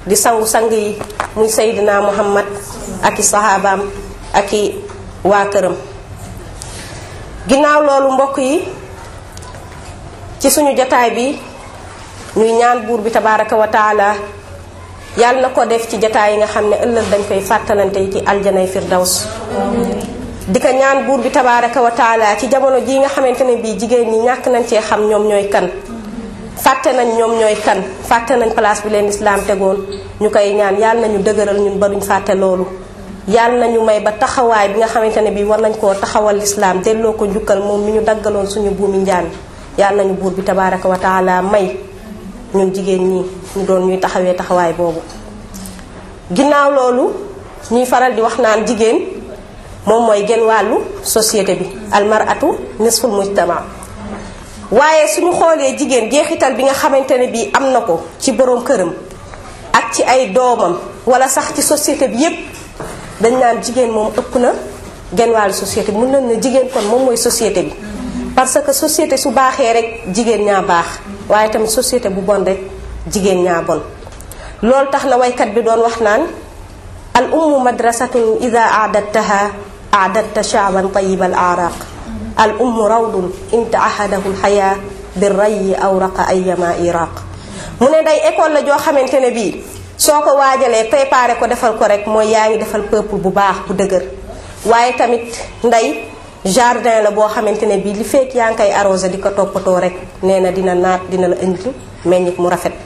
di sangu-sang yi muy Seydina Muhammad ak i sahabaam ak i waa këram. ginnaaw loolu mbokk yi, ci suñu jataay bi ñuy ñaan buur bi tabaraka wa taala yàlla na ko def ci jataay yi nga xam ne ëllëg dañ koy fàttalante ci aljanay firdaws. di ko ñaan buur bi tabaraka wa taala ci jamono ji nga xamante ne bii jigéen ñi ñàkk nañ cee xam ñoom ñooy kan, fàtte nañ ñoom ñooy kan, fàtte nañ place bi leen islaam tegoon. ñu koy ñaan yàlla nañu dëgëral ñun ba duñ fàtte loolu, yàlla nañu may ba taxawaay bi nga xamante ne bii war nañ koo taxawal lislaam delloo ko njukkal moom mi ñu daggaloon suñu buumi njaan. yàlla nañu buur bi tabaraka wa taala may ñun jigéen ñi ñu doon ñuy taxawee taxawaay boobu. ginnaaw loolu ñuy faral di wax naan jigéen moom mooy genn wàllu société bi, almaratu nisful mujtama. waaye suñu xoolee jigéen jeexital bi nga xamante ne bii am na ko ci boroom këram ak ci ay doomam wala sax ci société bi yépp, dañ naan jigéen moom ëpp na genn wàllu société bi. mun nañ ne jigéen kon moom mooy société bi, parce que société su baaxee rek jigéen ñaa baax, waaye tamit société bu bon rek jigéen ñaa bon. loolu tax na waykat bi doon wax naan al ummu madrasatun ida aadattaha aadatta shaaban tayibal araq, al ummu rawdun in taahadahu lxaya bi rayi awraqa ayama iraq. mu ne day école la joo xamante ne bii soo ko waajalee préparé ko defal ko rek mooy yaa ngi defal peuple bu baax bu dëgër. waaye tamit ndey jardin la boo xamante ne bii li fekk yaa ngi koy arrosé di ko toppatoo rek nee na dina naat, dina la indi meññit mu rafet.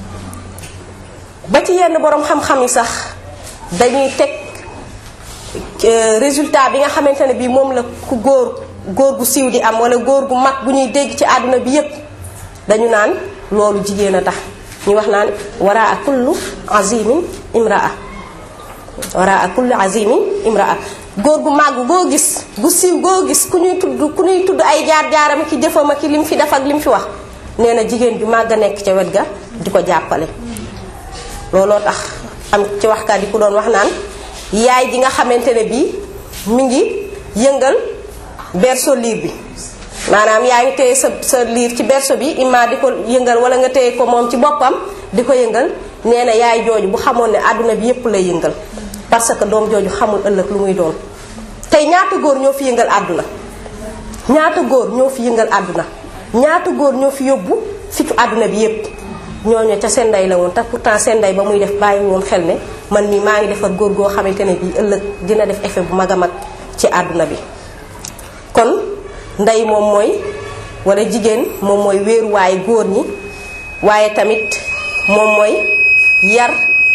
ba ci yenn borom xam-xam yi sax dañuy teg résultat bi nga xamante ne bii moom la ku góor gu siiw di am wala góor gu mag bu ñuy dégg ci àdduna bi yépp, dañu naan loolu jigéen a tax. ñu wax naan waraa kullu azimin imraa, waraa kullu azimin imraa. góor gu màgg goo gis, gu siiw goo gis, ku ñuy tudd ay jaar-jaaram ki jëfam ak lim fi def ak lim fi wax, nee na jigéen ju màgg nekk ca wet ga di ko jàppale. looloo tax am ci waxkat yi ku doon wax naan yaay ji nga xamante ne bii mi ngi yëngal berceau liir bi, maanaam yaa ngi téye sa liir ci berceau bi, imma di ko yëngal wala nga téye ko moom ci boppam di ko yëngal. nee na yaay jooju bu xamoon ne àdduna bi yépp lay yëngal, parce que doom jooju xamul ëllëg lu muy doon. tey ñaata góor ñoo fi yëngal àdduna, ñaata góor ñoo fi yëngal àdduna, ñaata góor ñoo fi yóbbu fitu àdduna bi yépp. ñooñu ca seen ndey la woon, te pourtant seen ndey ba muy def bàyyi woon xel ne man mii maa ngi defar góor goo xamante ne bii ëllëg dina def effet bu mag a mag ci àdduna bi. kon ndey moom mooy, wala jigéen moom mooy wéeruwaayu góor ñi, waaye tamit moom mooy yar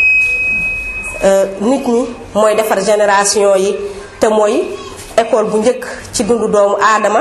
nit ñi, mooy defar génération yi, te mooy école bu njëkk ci dundu doomu aadama.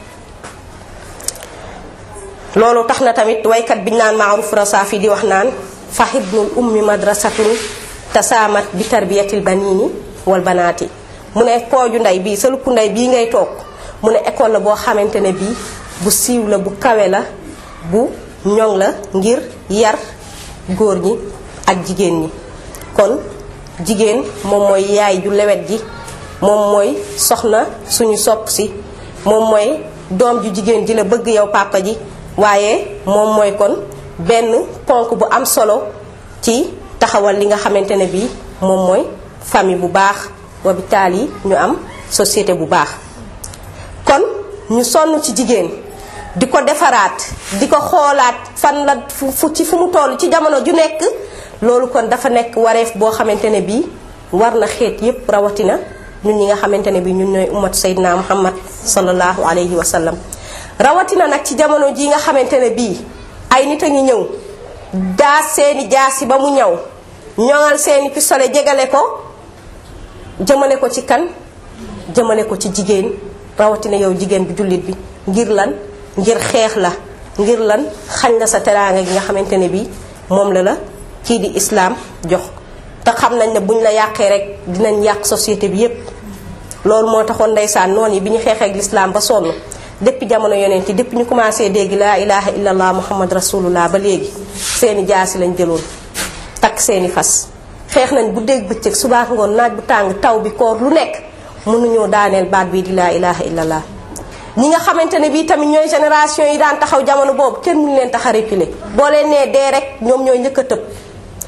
loolu tax na tamit waykat bi ñu naan Maaruf Rasaafi di wax naan fa hibnul ummi madrasatun tasaamat bi tarbiyatil banini wal banaati. mu ne pooju ndey bii, sa luppu ndey bii ngay toog, mu ne école la boo xamante ne bii bu siiw la, bu kawe la, bu ñoŋ la ngir yar góor ñi ak jigéen ñi. kon jigéen moom mooy yaay ju lewet ji, moom mooy soxna suñu sopp si, moom mooy doom ju jigéen ji la bëgg yow papa ji. waaye moom mooy kon benn ponk bu am solo ci taxawal li nga xamante ne bii moom mooy famille bu baax, wabitaal yi ñu am société bu baax. kon ñu sonn ci jigéen di ko defaraat, di ko xoolaat fan la fu mu toll ci jamono ju nekk. loolu kon dafa nekk wareef boo xamante ne bii war na xeet yépp, rawatina ñun ñi nga xamante ne bii ñun ñooy ummatu Seydina Muhammad sallallahu alayhi wa sallam. rawatina nag ci jamono ji nga xamante ne bii ay nit a ngi ñëw daas seeni jaasi ba mu ñaw, ñoŋal seeni pistolet jegale ko, jëmale ko ci kan, jëmale ko ci jigéen, rawatina yow jigéen bi jullit bi. ngir lan? ngir xeex la, ngir lan? xañ la sa teraanga gi nga xamante ne bii moom la kii di islaam jox. te xam nañ ne buñ la yàqee rek dinañ yàq société bi yépp. loolu moo taxoon ndeysaan noonu yi bi ñu xeexee ak lislaam ba sonn, depuis jamono yonent yi, depuis ñu commencé dégg laa ilaha illallah muhammad rasulullah ba léegi, seeni jaasi lañ jëloon takk seeni fas. xeex nañ bu dégg bëccëg subaak ngoon, naaj bu tàng, taw bi, koor, lu nekk mënuñoo daaneel baat bii di laa ilaha illallah. ñi nga xamante ne bii tamit ñooy génération yi daan taxaw jamono boobu, kenn mënu leen tax a reculer. boo leen nee dee rek ñoom ñooy njëkk a tëb.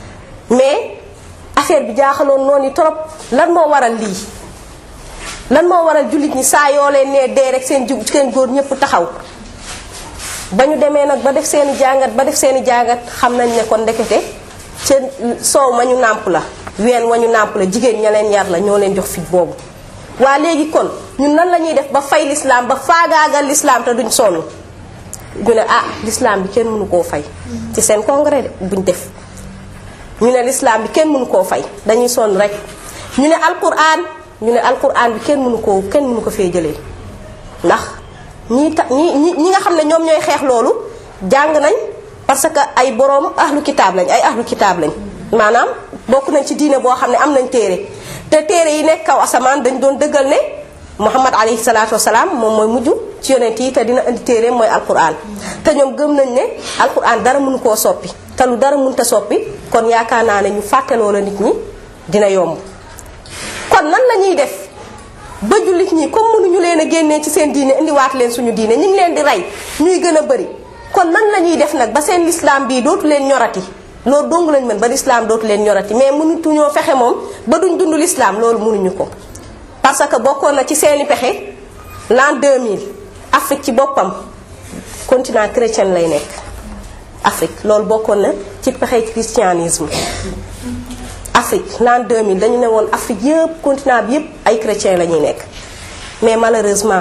mais affaire bi jaaxaloon noonu yi trop lan moo waral lii lan moo waral jullit ñi saa yoo leen nee dee rek seen góor ñëpp taxaw. ba ñu demee nag ba def seeni jàngat xam nañ ne kon ndekete ca soow ma ñu nàmp la ween wa ñu nàmp la jigéen ña leen yar la ñoo leen jox fit boobu. waa léegi kon ñun nan la ñuy def ba fay l'islam ba faagaagal l'islam te duñ sonn ñu ne l'islam bi kenn mënu koo fay ci seen congrès de buñ def ñu ne l'islam bi kenn mënu koo fay dañuy sonn rek ñu ne alquran bi kenn mënu ko fee jëlee ndax ñi nga xam ne ñoom ñooy xeex loolu jàng nañ parce que ay boroom ahlu kitaab lañ maanaam bokk nañ ci diine boo xam ne am nañ téere te téere yi nekk kaw asamaan dañ doon dëggal ne Muhammad alayhi salaatu wasalaam moom mooy mujj ci yonent yi te dina indi téere mooy alquran te ñoom gëm nañ ne alquran dara mënu koo soppi te lu dara mënta soppi kon yaakaar naa ne ñu fàtteloo la nit ñi dina yomb. kon nan la ñuy def ba jullit ñi comme mënuñu leen a génnee ci seen diine indiwaat leen suñu diine ñu ngi leen di rey ñuy gën a bëri kon nan la ñuy def nag ba seen lislaam bii dootu leen ñorati loolu dong lañ mën ba lislaam dootu leen ñorati mais mënutuñoo fexe moom ba duñ dund lislaam loolu mënuñu ko. parce que bokkoon na ci seeni pexe l'an 2000 Afrique ci boppam continent chrétien lay nekk Afrique loolu bokkoon na ci pexe christianisme. Afrique l'an 2000 dañu ne woon Afrique yëpp continent bi yëpp ay chrétiens la ñuy nekk mais malheureusement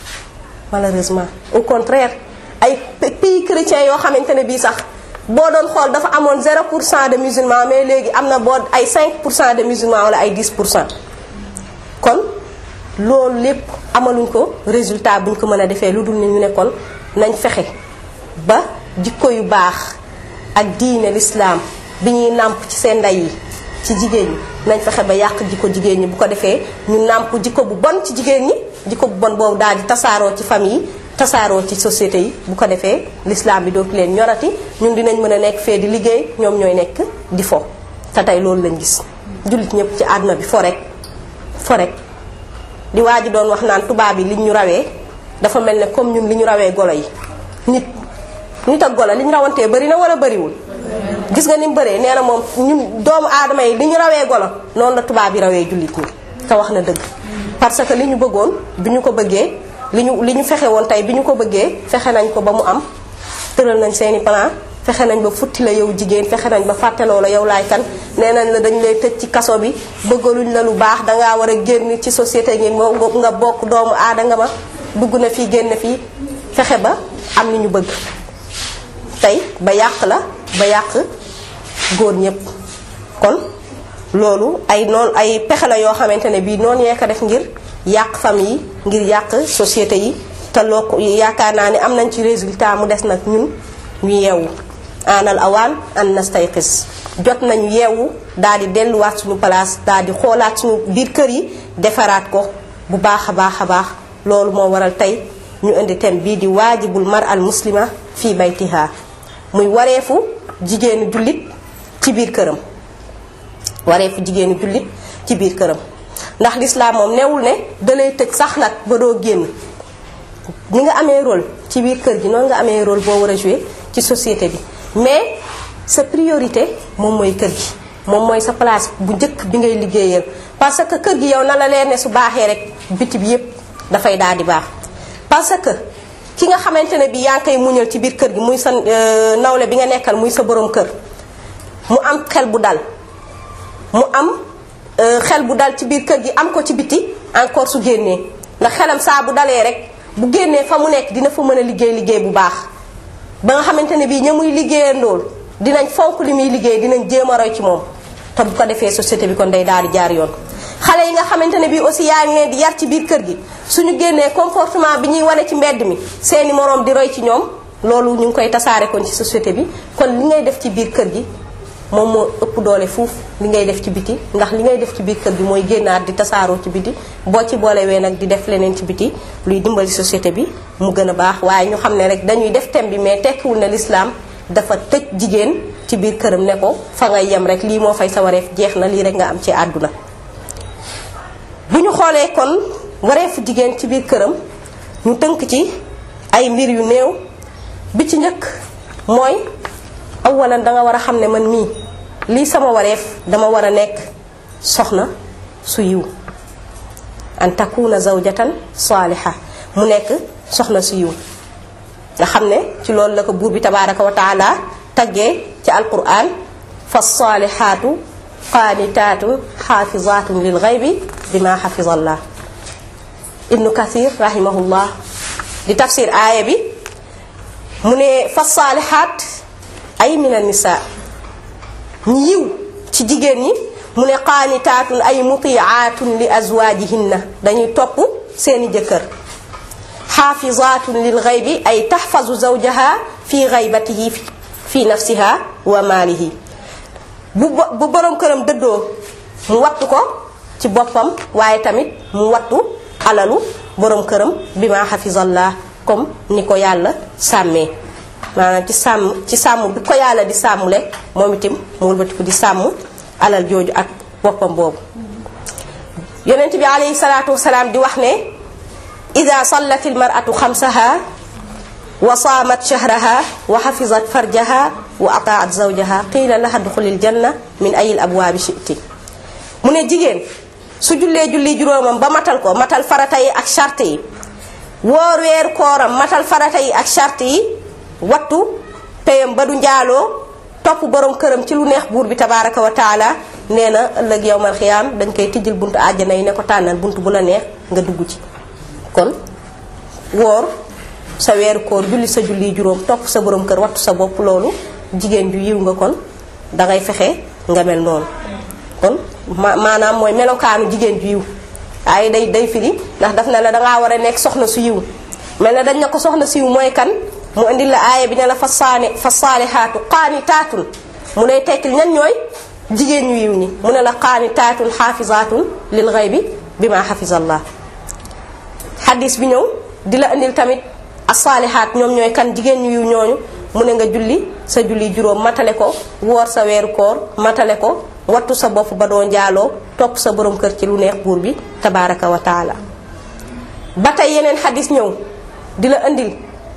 au contraire ay pays chrétiens yoo xamante ne bii sax boo doon xool dafa amoon 0% de musulmans mais léegi am na boo ay 5% de musulmans wala ay 10%. kon loolu lépp amaluñ ko résultat buñ ko mën a defee lu dul ni ñu ne kon nañ fexe ba jikko yu baax ak diine l'islam bi ñuy nàmp ci seen ndey yi. ci jigéen ñi nañ fexe ba yàq jikko jigéen ñi bu ko defee ñu nàmp jikko bu bon ci jigéen ñi jikko bu bon boobu daal di tasaaroo ci famille yi tasaaroo ci société yi bu ko defee l'islam bi dootu leen ñorati ñun dinañ mën a nekk fee di liggéey ñoom ñooy nekk di fo te tey loolu lañ gis jullit ñëpp ci àdduna bi fo rek di waa ji doon wax naan tubaab yi li ñu rawee dafa mel ne comme ñun li ñu rawee golo yi nit ak golo li ñu rawantee bëri na wala bëriwul gis nga ni mu bëree nee na moom ñun doomu aadama yi li ñu rawee golo noonu la tubaab yi rawee jullit ñi te wax na dëgg parce que li ñu bëggoon bi ñu ko bëggee li ñu fexe woon tey bi ñu ko bëggee fexe nañ ko ba mu am tëral nañ seeni plan fexe nañ ba futti la yow jigéen fexe nañ ba fàtteloo la yow laay kan nee nañ la dañu lay tëj ci kaso bi bëggaluñ la lu baax dangaa war a génn ci société gi nga bokk doomu aadama ma dugg na fii génn fii fexe ba am li ñu bëgg tey ba yàq góor ñëpp kon loolu ay pexe la yoo xamante ne bii noonu yee ko def ngir yàq famille yi ngir yàq société yi te loo ko yaakaar naa ne am nañ ci résultat mu des nag ñun ñu yeewu anal awaan an nastayqis jot nañu yeewu daal di delluwaat suñu place daal di xoolaat suñu biir kër yi defaraat ko bu baax a baax loolu moo waral tey ñu indi thème bii di waajibul mar al muslima fii baytiha muy wareefu jigéenu jullit ci biir këram ndax l'islam moom newul ne dalay tëj sax nag ba doo génn ni nga amee rôle ci biir kër gi noonu nga amee rôle boo war a jouer ci société bi mais sa priorité moom mooy kër gi moom mooy sa place bu njëkk bi ngay liggéeyal parce que kër gi yow na la leer ne su baaxee rek biti bi yépp dafay daal di baax parce que ki nga xamante ne bi yaa ngi koy muñal ci biir kër gi muy sa nawle bi nga nekkal muy sa borom kër mu am xel bu dal ci biir kër gi am ko ci biti encore su génnee ndax xelam saa bu dalee rek bu génnee fa mu nekk dina fa mën a liggéey bu baax ba nga xamante ne bii ña muy liggéeyandool dinañ fonk li muy liggéey dinañ jéem a roy ci moom te bu ko defee société bi kon day daal di jaar yoon. xale yi nga xamante ne bii aussi yaa ngi leen di yar ci biir kër gi suñu génnee comportement bi ñuy wane ci mbedd mi seeni moroom di roy ci ñoom loolu ñu ngi koy tasaare kon ci société bi kon li ngay def ci biir kër gi moom moo ëpp doole fuuf li ngay def ci biti ndax li ngay def ci biir kër gi mooy génnaat di tasaaroo ci biti boo ci boolewee nag di def leneen ci biti luy dimbali société bi mu gën a baax waaye ñu xam ne rek dañuy def thème bi mais tekkiwul ne l'islam dafa tëj jigéen ci biir këram ne ko fa ngay yem rek lii moo fay sa wareef jeex na lii rek nga am ci àdduna. bu ñu xoolee kon wareefu jigéen ci biir këram ñu tënk ci ay mbir yu néew bi ci njëkk mooy awalan da nga war a xam ne man mii lii sama wareef dama war a nekk soxna su yiw an takuna zawjatan saaliha mu nekk soxna su yiw nga xam ne ci loolu la ko buur bi tabaraka wa taala taggee ci alquran fa saalihaatu qaanitaatun xaafizaatun lil ghaybi bima xafizallah. Ibnu Kathir rahimahullah di tafsir aaya bi mu ne fa saalihaat ay min an-nisaa ñi yiw ci jigéen ñi mu ne qaanitaatun ay mutiaatun li azwaajihinna dañuy topp seeni jëkkër. xaafizaatun lil ghaybi ay taxfazu zawjaha fi ghaybatihi fi nafsiha wa maalihi bu borom këram dëddoo mu wattu ko ci boppam waaye tamit mu wattu alalu borom këram bi ma xafizallah comme ni ko yàlla sàmmee maanaam ci sàmm bi ko yàlla di sàmmule moom itam mu wëlbatiku di sàmm alal jooju ak boppam boobu. yonent bi alayhi salaatu wasalaam di wax ne ida sallat almar'atu xamsaha wa saamat shahraha wa xafizat farjaha wa ataat zawjaha qiila laha duxulil janna min ayil abwaabi shi'ti. mu ne jigéen su jullee julli juróomam ba matal ko matal farata yi ak charte yi woor weeru kooram matal farata yi ak charte yi wattu payam ba du njaaloo topp borom këram ci lu neex buur bi tabaraka wa taala nee na ëllëg yawmal xiyaam dañ koy tijjil buntu àjjana yi ne ko tànnal buntu bu la neex nga dugg ci. kon woor sa weeru koor julli sa julli juróom topp sa borom kër wattu sa bopp loolu jigéen ju yiw nga kon dangay fexe nga mel noonu kon maanaam mooy melokaanu jigéen ju yiw ay day firi ndax daf na la dangaa war a nekk soxna su yiw mel na dañ na ko soxna su yiw mooy kan mu indil la aaya bi ne la fa saalihaatu qaanitaatun mu lay tekkil ñan ñooy jigéen ñu yiw ñi mu ne la qaanitaatun xaafizaatun lil ghaybi bima xafizallah. xadis bi ñëw di la indil tamit as-saalihaat ñoom ñooy kan jigéen ñu yiw ñooñu mu ne nga julli sa julli juróom matale ko woor sa weeru koor matale ko wattu sa bopp ba doo njaaloo topp sa borom kër ci lu neex buur bi tabaraka wa taala. ba tey yeneen xadis ñëw di la indil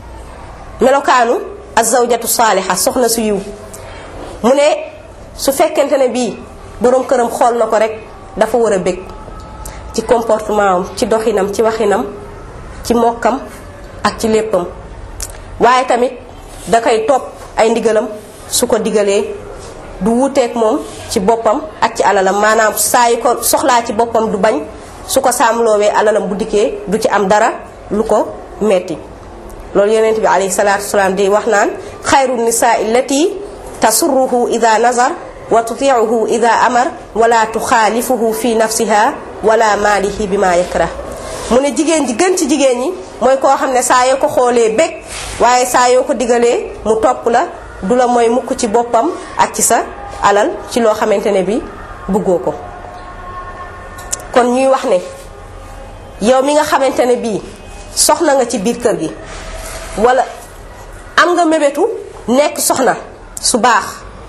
melokaanu az-zawjatu saaliha soxna su yiw mu ne su fekkente ne bii borom këram xool na ko rek dafa war a bég ci comportement am ci doxinam ci waxinam ci mokkam ak ci léppam waaye tamit da koy topp ay ndigalam su ko digalee du wuuteeg moom ci boppam ak ci alalam maanaam saa yu ko soxlaa ci boppam du bañ su ko saamloowee alalam bu dikkee du ci am dara lu ko metti loolu yonent bi alayhi salaatu wasalaam di wax naan xayru nisaa allati tasurruhu ida nazar wa tutiicuhu ida amar wala tuxaalifuhu fi nafsiha wala maalihi bi ma yakrah. mu ne jigéen ji gën ci jigéen ñi mooy koo xam ne saa yoo ko xoolee bég waaye saa yoo ko digalee mu topp la du la mooy mukk ci boppam ak ci sa alal ci loo xamante ne bi bëggoo ko. kon ñuy wax ne yow mi nga xamante ne bii soxna nga ci biir kër gi wala am nga mébétu nekk soxna su baax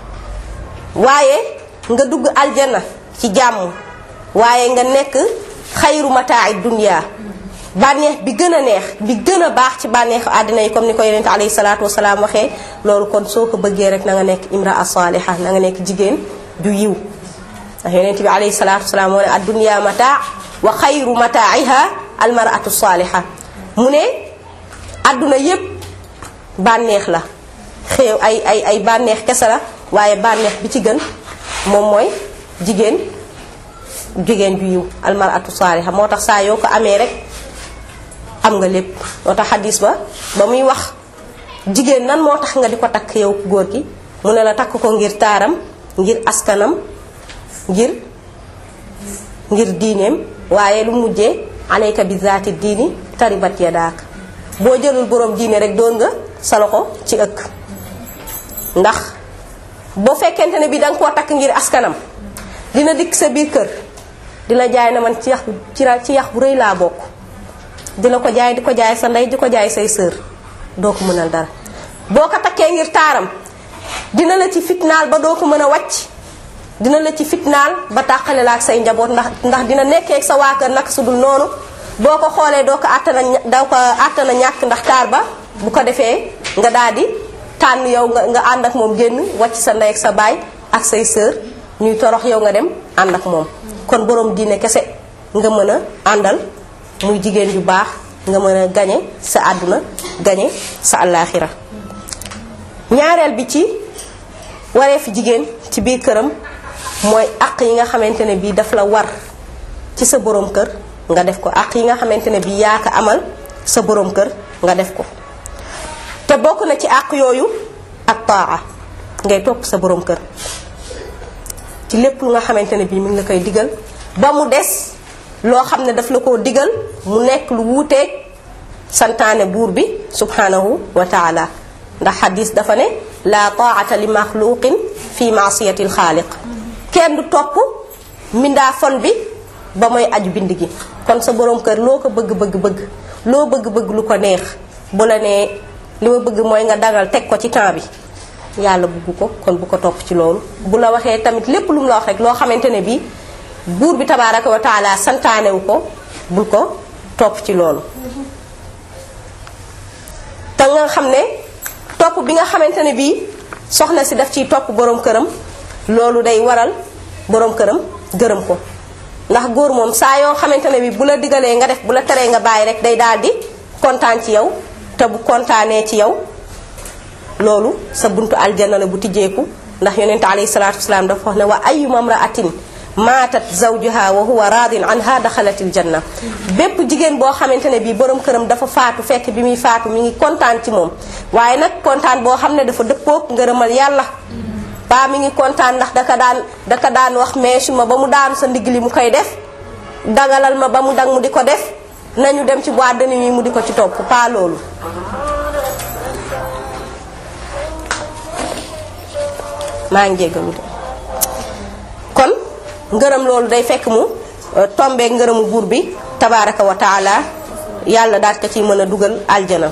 waaye nga dugg aljanna ci jàmm waaye nga nekk xayru mataa'i dunya bànneex bi gën a neex bi gën a baax ci bànneexu àddina yi comme ni ko yonent alayhi salaatu wasalaam waxee loolu kon soo ko bëggee rek na nga nekk imraa saaliha na nga nekk jigéen ju yiw ndax yonent bi alayhi salaatu wasalaam moo ne ad-dunya mataa wa xayru mataa'iha al-mar'atu saaliha mu ne àdduna yépp bànneex la xew ay bànneex kese la waaye bànneex bi ci gën moom mooy jigéen ju yiw almaratu saaliha moo tax saa yoo ko amee rek am nga lépp. moo tax xadis ba muy wax jigéen nan moo tax nga di ko takk yow góor gi mu ne la takk ko ngir taaram ngir askanam ngir diineem waaye lu mujjee alayka bi zaati diini taribat yadaak boo jëlul borom diine rek doon nga sa loxo ci ëkk. ndax boo fekkente ne bi danga koo takk ngir askanam dina dikk sa biir kër di la jaay na man ci yax bu rëy laa bokk di la ko jaay di ko jaay sa ndey di ko jaay say sër doo ko mënal dara. boo ko takkee ngir taaram dina la ci fitnaal ba doo ko mën a wàcc dina la ci fitnaal ba tàqale la ak say njaboot ndax dina nekkee ak sa waa kër naka su dul noonu boo ko xoolee doo ko àttana ñàkk ndax taar ba bu ko defee nga daal di tànn yow nga ànd ak moom génn wàcc sa ndey ak sa baay ak say sœur ñuy torox yow nga dem ànd ak moom. kon borom diine kese nga mën a àndal muy jigéen ju baax nga mën a gañe sa àdduna gañe sa àllaaxira. ñaareel bi ci wareefi jigéen ci biir këram mooy àq yi nga xamante ne bii daf la war ci sa borom kër nga def ko, àq yi nga xamante ne bii yaa ko amal sa borom kër nga def ko. te bokk na ci àq yooyu ak taa ngay topp sa borom kër ci lépp lu nga xamante ne bii mi ngi la koy digal, ba mu des loo xam ne daf la koo digal mu nekk lu wuuteeg santaane buur bi subhanahu wa taala. ndax xadis dafa ne la taata li maxluqin fi maasiyati alxaaliq, kenn du topp mindaafon bi ba mooy aju bind gi. kon sa borom kër loo ko bëgg loo bëgg lu ko neex, bu la nee li ma bëgg mooy nga dagal teg ko ci temps bi, yàlla bëgg ko, kon bu ko topp ci loolu. bu la waxee tamit lépp lu mu la wax rek loo xamante ne bii buur bi tabaaraka wa taala santaanewu ko, bul ko topp ci loolu. te nga xam ne topp bi nga xamante ne bii soxna si daf ciy topp borom këram, loolu day waral borom këram gërëm ko. ndax góor moom saa yoo xamante ne bii bu la digalee nga def, bu la teree nga bàyyi rek day daal di kontaan ci yow. te bu kontaanee ci yow loolu sa buntu aljanna la bu tijjeeku. ndax yonent alayhi salaatu wasalaam dafa wax ne wa ayyuma imra'atin maatat zawjuha wa huwa raadin anha daxalatil janna. bépp jigéen boo xamante ne bii borom këram dafa faatu fekk bi muy faatu mi ngi kontaan ci moom, waaye nag kontaan boo xam ne dafa dëppoog ngërëmal yàlla. ba mi ngi kontaan ndax daka daan wax meesu ma ba mu daanu sa ndigg li mu koy def, dangalal ma ba mu dang mu di ko def, nañu dem ci boîte de nuit mu di ko ci topp, pas loolu. maa ngi jéggalu de. kon ngërëm loolu day fekk mu tombee ngërëmu buur bi tabaaraka wa taala, yàlla daal ko ciy mën a dugal aljana.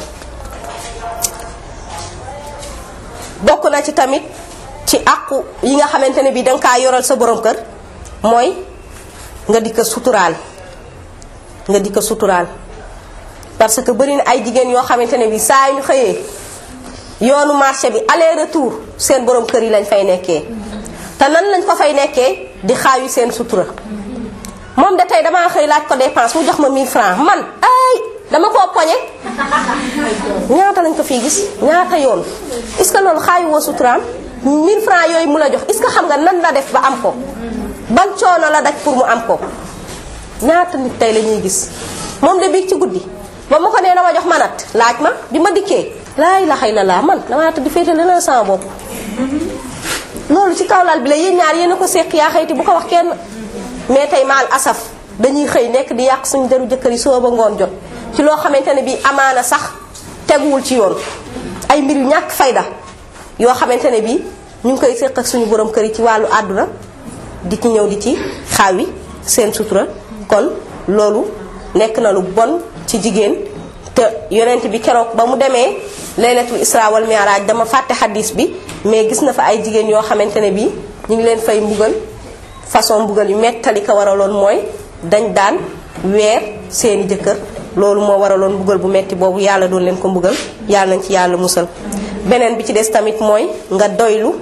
bokk na ci tamit ci àqu yi nga xamante ne bii danga kaa yoral sa borom kër mooy nga di ko suturaal. nga di ko suturaal parce que bari na ay jigéen yoo xamante ne bii saa yu ñu xëyee yoonu marché bi aller retour seen borom kër yi lañ fay nekkee. te nan lañ ko fay nekkee di xaayu seen sutura. moom de tey damaa xëy laaj ko dépense mu jox ma 1000 francs man ay dama koo poñe. ñaata lañ ko fii gis ñaata yoon. est-ce que loolu xaayu woo suturaam 1000 francs yooyu mu la jox est-ce que xam nga nan la def ba am ko, ban coono la daj pour mu am ko. ñaata nit tey la ñuy gis. moom de biig ci guddi ba ma ko nee dama jox manat laaj ma bi ma dikkee laa ilaha illallah man damaa tëdd féetale la sama bopp. loolu ci kaw lal bi la yéen ñaar yéen a ko seq yaa xëyti bu ko wax kenn. mais tey maal asaf dañuy xëy nekk di yàq suñu deru jëkkër yi soo ba ngoon jot ci loo xamante ne bii amaana sax teguwul ci yoon. ay mbir yu ñàkk fayda yoo xamante ne bii ñu ngi koy seq ak suñu borom kër yi ci wàllu àdduna di ci ñëw di ci xaawi seen sutura. kon loolu nekk na lu bon ci jigéen. te yonent bi keroog ba mu demee laylatul isra wal mi'raj, dama fàtte xadis bi, mais gis na fa ay jigéen yoo xamante ne bii ñu ngi leen fay mbugal façon mbugal yu mettali ko waraloon mooy dañ daan weer seeni jëkkër. loolu moo waraloon mbugal bu metti boobu, yàlla doon leen ko mbugal, yàlla nañ ci yàlla musal. beneen bi ci des tamit mooy nga doylu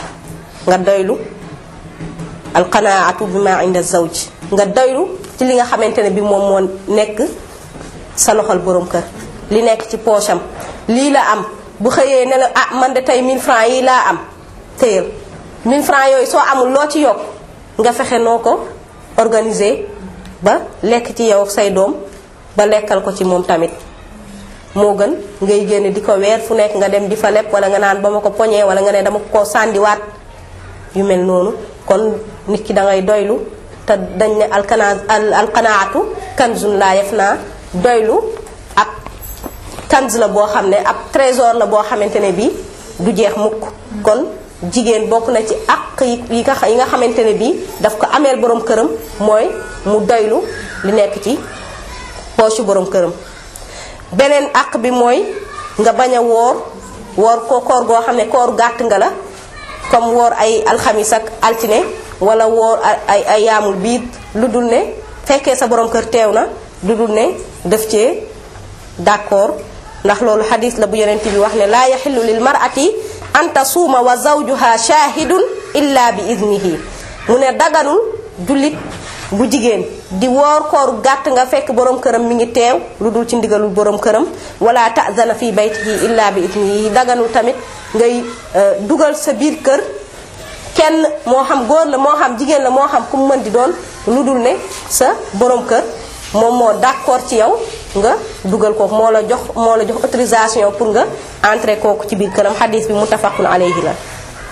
alqanaatu bima inda zawj, nga doylu ci li nga xamante ne bi moom moo nekk sa loxol borom kër, li nekk ci poosam. lii la am bu xëyee ne la ah man de tey 1000 francs yi laa am, téyel 1000 francs yooyu soo amul loo ci yokk nga fexe noo ko organiser ba lekk ci yow ak say doom, ba lekkal ko ci moom tamit. moo gën ngay génn di ko weer fu nekk nga dem di fa lepp, wala nga naan ba ma ko poñee, wala nga ne dama ko sàndiwaat, yu mel noonu. kon nit ki da ngay doylu. te dañ ne alqanaatu kanzun laa yafnaa, doylu ab kanz la boo xam ne ab trésor la boo xamante ne bii du jeex mukk. kon jigéen bokk na ci àq yi nga xamante ne bii daf ko ameel borom këram mooy mu doylu li nekk ci poche borom këram. beneen àq bi mooy nga bañ a woor ko koor goo xam ne koor gàtt nga la, comme woor ay alxamis ak altine, wala woor ay yaamul biir, lu dul ne fekkee sa borom kër teew na, lu dul ne def cee d'accord. ndax loolu xadis la bu yonent bi wax ne laa yaxillu lil mar'ati an tasuuma wa zawjuha shahidun illa bi idnihi mu ne daganul jullit bu jigéen di woor kooru gàtt nga fekk borom këram mi ngi teew lu dul ci ndigalul borom këram wala ta'zana fi baytihi illa bi idnihi daganul tamit ngay dugal sa biir kër kenn moo xam góor la moo xam jigéen la moo xam ku mu mën di doon lu dul ne sa borom kër moom moo d'accord ci yow nga dugal ko moo la jox autorisation pour nga entrer kooku ci biir këram xadis bi muttafaqun alayhi la.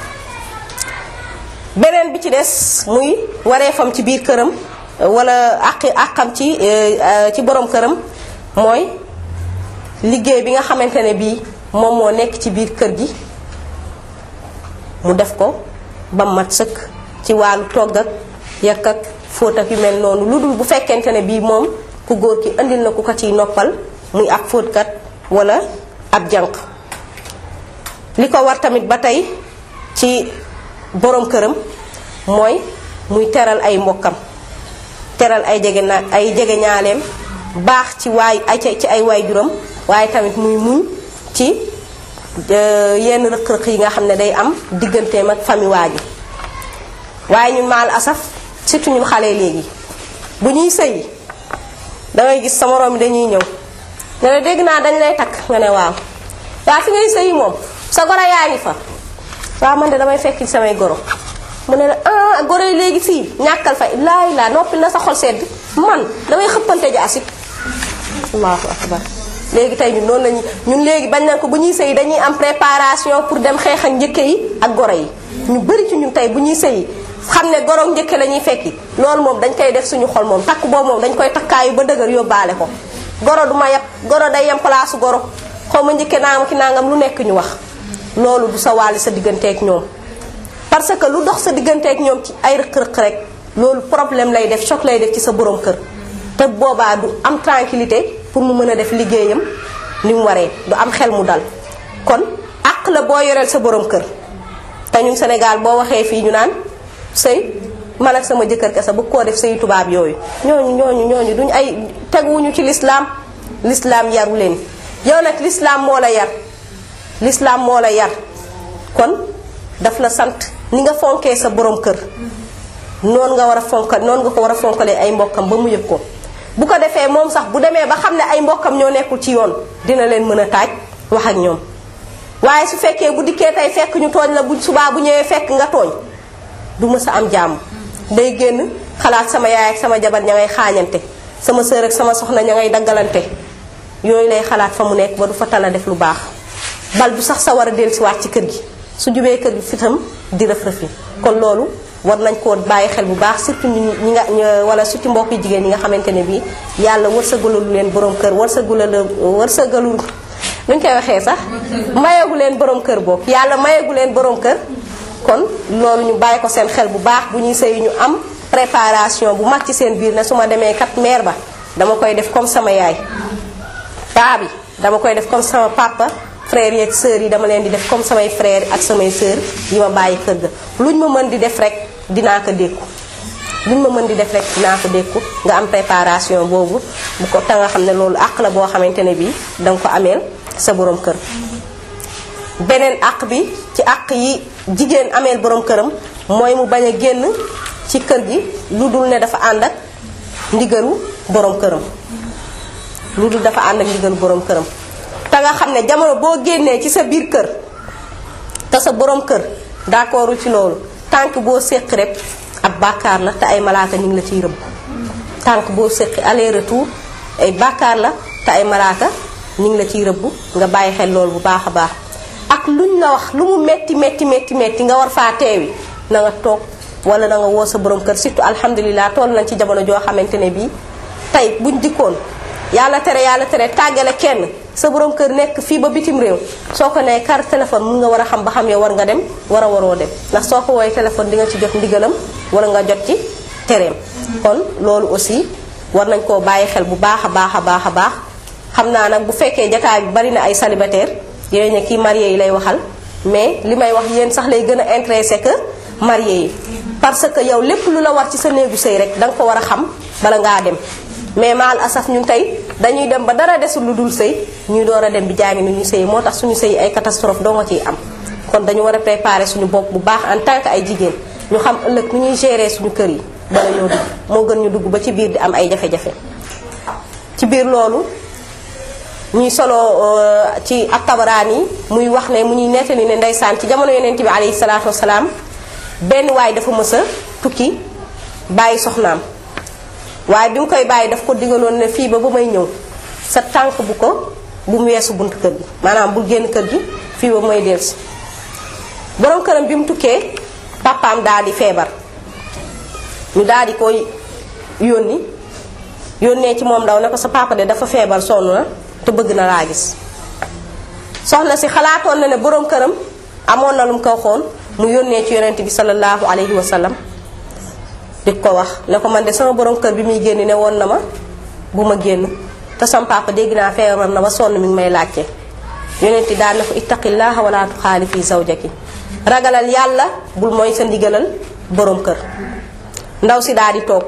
beneen bi ci des muy wareefam ci biir këram wala àqam ci borom këram mooy liggéey bi nga xamante ne bii moom moo nekk ci biir kër gi mu def ko ba mat sëkk ci wàllu togg ak yàq ak fóot ak yu mel noonu lu dul bu fekkente ne bii moom ku góor ki andil na ku ko ciy noppal muy ab fóotkat wala ab jànq. li ko war tamit ba tey ci borom këram mooy muy teral ay mbokkam teral ay jege ñaaleem baax ci ay waajuram waaye tamit muy muñ ci yenn rëq-rëq yi nga xam ne day am digganteem ak famille waa ji. waaye ñun maal asaf surtout ñun xale léegi bu ñuy sëyi dangay gis sa moroom yi dañuy ñëw ne la dégg naa dañ lay takk nga ne waaw fi ngay sëyi moom sa goro yaa ngi fa waaw man de damay fekk samay goro mu ne la goro yi léegi fii ñàkkal fa laa noppi na sa xol sedd man damay xëppante jaasi allahu akbar léegi tey ñun noonu lañu ñun léegi bañ nañ ko bu ñuy sëyi dañuy am préparation pour dem xeex ak njëkke yi ak goro yi ñu bari ci ñun tey bu ñuy sëyi xam ne goro njëkke la ñuy fekki loolu moom dañ koy def suñu xol moom takk boobu moom dañ koy takkaayu ba dëgër yóbbaale ko goro du ma yab goro day yem place goro xaw ma njëkke naam ki nangam lu nekk ñu wax loolu du sa wàll sa digganteeg ñoom parce que lu dox sa digganteeg ñoom ci ay rëq-rëq rek loolu problème lay def choc lay def ci sa borom kër te boobaa du am tranquillité pour mu mën a def liggéeyam ni mu waree du am xel mu dal kon àq la boo yoreel sa borom kër te ñun Sénégal boo waxee fii ñu naan sëy man ak sama jëkkër kese bu koo def sëy tubaab yooyu ñooñu duñ ay teguwuñu ci l'islam yaru leen yow nag l'islam moo la yar kon daf la sant ni nga fonkee sa borom kër noonu nga ko war a fonkalee ay mbokkam ba mu yëg ko bu ko defee moom sax bu demee ba xam ne ay mbokkam ñoo nekkul ci yoon dina leen mën a taaj wax ak ñoom waaye su fekkee bu dikkee tey fekk ñu tooñ la bu subaa bu ñëwee fekk nga tooñ du mës a am jàmm day génn xalaat sama yaay ak sama jabar ña ngay xaañante sama sœur ak sama soxna ña ngay daggalante yooyu lay xalaat fa mu nekk ba du fa tala def lu baax bal du sax sa war a dellusiwaat ci kër gi su jubee kër gi fitam di rëf-rëf yi kon loolu war nañ koo bàyyi xel bu baax surtout wala surtout mbokk yu jigéen ñi nga xamante ne bii yàlla wërsëgalu leen borom kër wërsëgalu nuñ koy waxee sax mayagu leen borom kër boobu yàlla mayagu leen borom kër kon loolu ñu bàyyi ko seen xel bu baax bu ñuy sëy ñu am préparation bu mag ci seen biir ne su ma demee kat mère ba dama koy def comme sama yaay paa bi dama koy def comme sama papa frères yi ak sœurs yi dama leen di def comme samay frères ak samay sœurs yi ma bàyyi kër ga luñ ma mën di def rek dinaa ko dékku nga am préparation boobu bu ko ta nga xam ne loolu àq la boo xamante ne bii danga ko ameel sa borom kër. beneen àq bi ci àq yi jigéen ameel borom këram mooy mu bañ a génn ci kër gi lu dul ne dafa ànd ak ndigalu borom këram te nga xam ne jamono boo génnee ci sa biir kër te sa borom kër d'accordu ci loolu tànk boo séq rek ab bàkkaar la te ay malaaka ñu ngi la ciy rëbb tànk boo séqi aller retour ay bàkkaar la te ay malaaka ñu ngi la ciy rëbb nga bàyyi xel loolu bu baax a baax ak luñ la wax lu mu metti nga war faa teewi na nga toog wala na nga woo sa borom kër surtout alhamdulilah toll nañ ci jamono joo xamante ne bii tey buñ dikkoon yàlla tere tàggale kenn sa borom kër nekk fii ba bitim réew soo ko nee carte téléphone mun nga war a xam ba xam yow war nga dem waroo dem ndax soo ko woowee téléphone di nga ci jot ndigalam wala nga jot ci tereem kon loolu aussi war nañ koo bàyyi xel bu baax a baax xam naa nag bu fekkee jataay bi bari na ay célibataire yooyu ne kii marié yi lay waxal mais li may wax yéen sax lay gën a intéressé que marié yi parce que yow lépp lu la war ci sa néegu sëy rek danga ko war a xam bala ngaa dem mais maal asaf ñun tey dañuy dem ba dara desul lu dul sëy ñuy door a dem bi jàngi nu ñu sëy moo tax suñu sëy ay catastrophe doo nga ciy am kon dañu war a préparer suñu bopp bu baax en tant que ay jigéen ñu xam ëllëg nu ñuy gérer suñu kër yi bala ñoo dugg moo gën ñu dugg ba ci biir di am ay jafe-jafe. ci biir loolu ñuy solo ci at-Tabarani yi muy wax ne mu ñuy nettali ne ndeysaan ci jamono yonent bi alayhi salaatu wasalaam benn waay dafa mës a tukki bàyyi soxnaam waaye bi mu koy bàyyi daf ko digaloon ne fii ba may ñëw sa tànk bu mu weesu buntu kër gi maanaam bul génn kër gi fii ba may dellusi. borom këram bi mu tukkee papaam daal di feebar ñu daal di koy yónnee ci moom ndaw ne ko sa papa de dafa feebar sonn na te bëgg na laa gis. soxna si xalaatoon na ne borom këram amoon na lu mu ko waxoon mu yónnee ci yonent bi sallallahu alayhi wa sallam di ko wax ne ko man de sama borom kër bi muy génn ne woon na ma bu ma génn te sama papa dégg naa feebar na ba sonn mi ngi may laajte. yonent daan na ko ittaqillaha wala tuxaalifi zawjaki ragalal yàlla bul mooy sa ndigalal borom kër. ndaw si daal di toog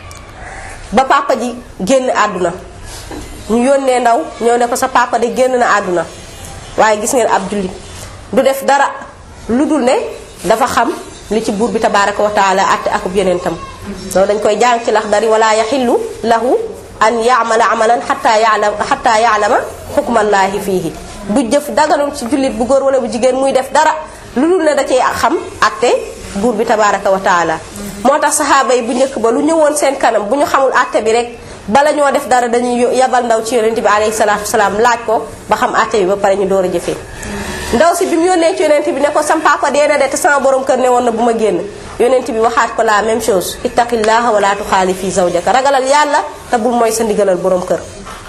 ba papa ji génn àdduna ñu yónnee ndaw ñëw ne ko sa papa de génn na àdduna waaye gis ngeen ab jullit du def dara lu dul ne dafa xam li ci buur bi tabaaraka wa taala àtte akub yonentam. loolu dañ koy jàng ci Laxdari wala yaxillu lahu an yaamala amalan xatta yaalama xukmallaahi fiihi du jëf daganul ci jullit bu góor wala bu jigéen muy def dara lu dul ne da cee xam àtte buur bi tabaaraka wa taala. moo tax saxaaba yi bu njëkk ba lu ñëwoon seen kanam bu ñu xamul àtte bi rek bala ñoo def dara dañuy yabal ndaw ci yonent bi alayhi salaatu wasalaam laaj ko ba xam àtte bi ba pare ñu door a jëfee. ndaw si bi mu yónnee ci yonent bi ne ko sam papa dee na de te sama borom kër ne woon na bu ma génn yonent bi waxaat ko la même chose ittaqillaha wala tuxaalifi zawjaka ragalal yàlla te bul mooy sa ndigalal borom kër.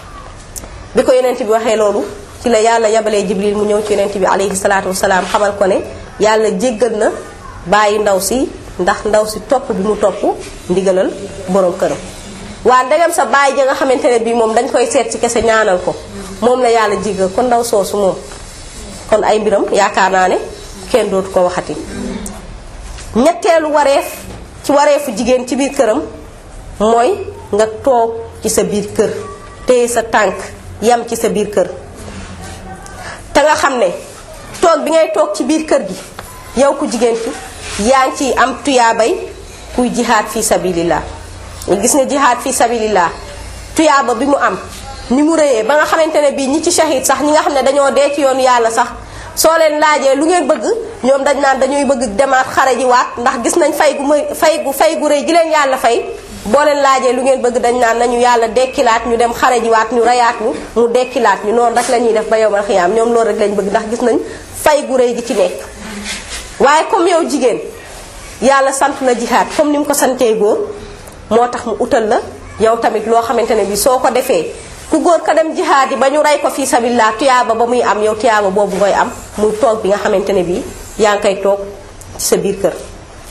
bi ko yonent bi waxee loolu ci la yàlla yabalee Jibril mu ñëw ci yonent bi alayhi salaatu wasalaam xamal ko ne yàlla jéggal na bàyyi ndaw si ndax ndaw si topp bi mu topp ndigalal borom këram. waa ndegam sa bàyyi ja nga xamante ne bii moom dañ koy seet ci kese ñaanal ko moom la yàlla jéggal kon ndaw soosu moom kon ay mbiram yaakaar naa ne kenn dootu ko waxati. ñetteelu wareefu jigéen ci biir këram mooy nga toog ci sa biir kër téye sa tànk yam ci sa biir kër te nga xam ne toog bi ngay toog ci biir kër gi yow ku jigéen ki yaa ngi ciy am tuyaabay kuy jihaad fi sabilillah. gis nga jihaad fi sabilillah tuyaaba bi mu am ni mu rëyee ba nga xamante ne bii ñi ci shahid sax ñi nga xam ne dañoo dee ci yoonu yàlla sax soo leen laajee lu ngeen bëgg ñoom dañ naan dañuy bëgg demaat xare ji waat ndax gis nañ fay gu rëy gi leen yàlla fay. boo leen laajee lu ngeen bëgg dañ naan nañu yàlla dekkilaat ñu dem xare ji waat ñu rayaat ñu mu dekkilaat ñu noonu rek la ñuy def ba yowmal xiyaam ñoom loolu rek lañ bëgg ndax gis nañ fay gu rëy gi ci nekk. waaye comme yow jigéen yàlla sant la jihaad comme ni mu ko santee góor moo tax mu utal la yow tamit loo xamante ne bi soo ko defee ku góor ka dem jihaad yi ba ñu rey ko fii sabilillah tuyaaba ba muy am yow tuyaaba boobu ngoy am muy toog bi nga xamante ne bi yaa ngi koy toog ci sa biir kër.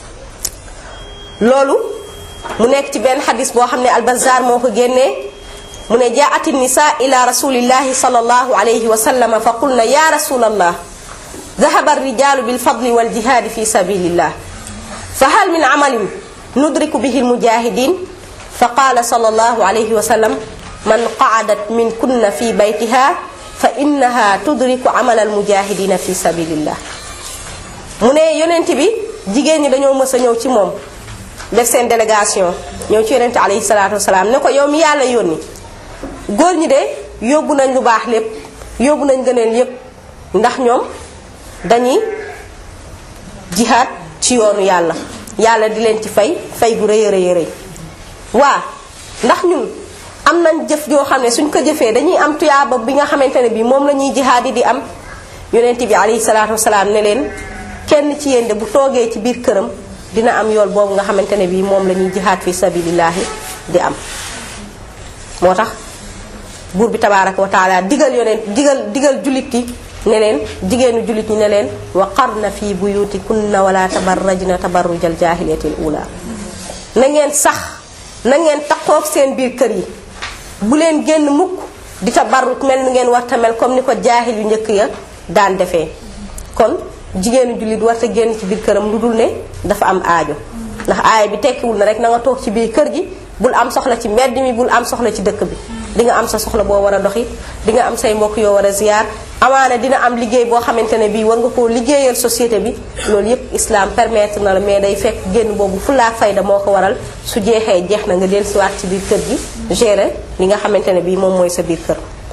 loolu mu nekk ci benn xadis boo xam ne al-Bazzar moo ko génnee mu ne jaa'ati nisaa ila rasulillahi sallallahu alayhi wa sallam fa qulna ya rasulallah dhahaba ar-rijalu bil fadli wal jihadi fi sabilillah fa hal min amalin nudriku bihi al-mujahidin fa qala sallallahu alayhi wa sallam man qa'adat min kunna fi baytiha fa innaha tudriku amala al-mujahidina fi sabilillah. mu ne yonent bi jigéen ñi dañoo mës a ñëw ci moom def seen délégation ñëw ci yonent alayhi salaatu wasalaam ne ko yow mi yàlla yónni góor ñi de yóbbu nañ lu baax lépp yóbbu nañ gëneel yépp ndax ñoom dañuy jihaad ci yoonu yàlla yàlla di leen ci fay gu rëy a rëy waa ndax ñun am nañ jëf joo xam ne suñ ko jëfee dañuy am tuyaaba bi nga xamante ne bi moom la ñuy jihaad yi di am. yonent bi alayhi salaatu wasalaam ne leen kenn ci yéen de bu toogee ci biir këram dina am yool boobu nga xamante ne bii moom la ñuy jihaad fi sabilillahi di am. moo tax buur bi tabaaraka wa taala digal jullit yi ne leen jigéenu jullit ñi ne leen wa qarna fi buyutikunna wala tabarrajna tabarrujal jaahiliyatil ula na ngeen sax na ngeen taqoog seen biir kër yi bu leen génn mukk di tabarruj mel ni ngeen war ta mel comme ni ko jaahil yu njëkk ya daan defee. kon jigéenu jullit war ta génn ci biir këram lu dul ne dafa am aajo ndax aaya bi tekkiwul na rek na nga toog ci biir kër gi bul am soxla ci mbedd mi bul am soxla ci dëkk bi di nga am sa soxla boo war a doxi di nga am say mbokk yoo war a ziyaar amaana dina am liggéey boo xamante ne bii war nga koo liggéeyal société bi loolu yépp islam permettre na la mais day fekk génn boobu fulla ak fayda moo ko waral su jeexee jeex na nga dellusiwaat ci biir kër gi gérer li nga xamante ne bii moom mooy sa biir kër.